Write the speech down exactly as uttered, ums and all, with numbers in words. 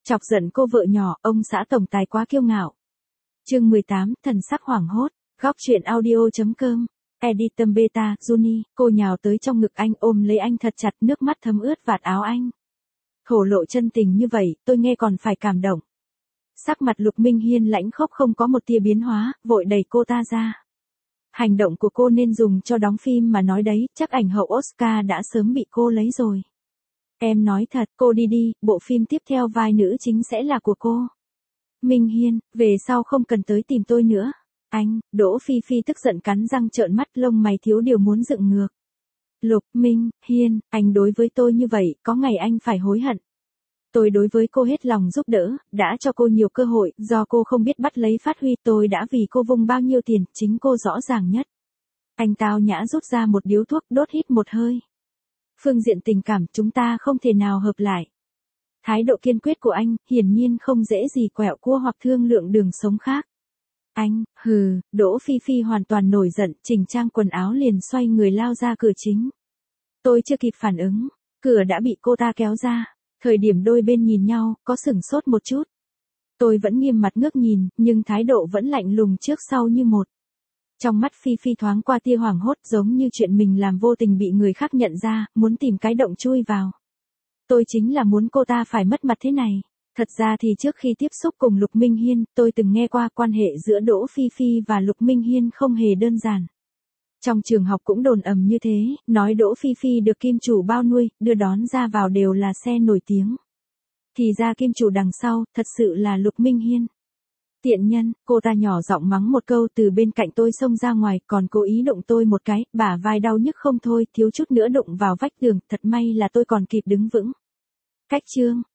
Chọc giận cô vợ nhỏ, ông xã tổng tài quá kiêu ngạo. Chương mười tám, thần sắc hoảng hốt. Góc truyện audio.com. Editum beta, Juni, cô nhào tới trong ngực anh ôm lấy anh thật chặt, nước mắt thấm ướt vạt áo anh. Thổ lộ chân tình như vậy, tôi nghe còn phải cảm động. Sắc mặt Lục Minh Hiên lãnh khốc không có một tia biến hóa, vội đẩy cô ta ra. Hành động của cô nên dùng cho đóng phim mà nói đấy, chắc ảnh hậu Oscar đã sớm bị cô lấy rồi. Em nói thật, cô đi đi, bộ phim tiếp theo vai nữ chính sẽ là của cô. Minh Hiên, về sau không cần tới tìm tôi nữa. Anh, Đỗ Phi Phi tức giận cắn răng trợn mắt, lông mày thiếu điều muốn dựng ngược. Lục Minh Hiên, anh đối với tôi như vậy, có ngày anh phải hối hận. Tôi đối với cô hết lòng giúp đỡ, đã cho cô nhiều cơ hội, do cô không biết bắt lấy phát huy, tôi đã vì cô vung bao nhiêu tiền, chính cô rõ ràng nhất. Anh tao nhã rút ra một điếu thuốc, đốt hít một hơi. Phương diện tình cảm chúng ta không thể nào hợp lại. Thái độ kiên quyết của anh, hiển nhiên không dễ gì quẹo cua hoặc thương lượng đường sống khác. Anh, hừ, Đỗ Phi Phi hoàn toàn nổi giận, chỉnh trang quần áo liền xoay người lao ra cửa chính. Tôi chưa kịp phản ứng, cửa đã bị cô ta kéo ra. Thời điểm đôi bên nhìn nhau, có sửng sốt một chút. Tôi vẫn nghiêm mặt ngước nhìn, nhưng thái độ vẫn lạnh lùng trước sau như một. Trong mắt Phi Phi thoáng qua tia hoảng hốt, giống như chuyện mình làm vô tình bị người khác nhận ra, muốn tìm cái động chui vào. Tôi chính là muốn cô ta phải mất mặt thế này. Thật ra thì trước khi tiếp xúc cùng Lục Minh Hiên, tôi từng nghe qua quan hệ giữa Đỗ Phi Phi và Lục Minh Hiên không hề đơn giản. Trong trường học cũng đồn ầm như thế, nói Đỗ Phi Phi được kim chủ bao nuôi, đưa đón ra vào đều là xe nổi tiếng. Thì ra kim chủ đằng sau, thật sự là Lục Minh Hiên. Tiện nhân, cô ta nhỏ giọng mắng một câu, từ bên cạnh tôi xông ra ngoài, còn cố ý đụng tôi một cái, bả vai đau nhức không thôi, thiếu chút nữa đụng vào vách tường, thật may là tôi còn kịp đứng vững. Cách chương,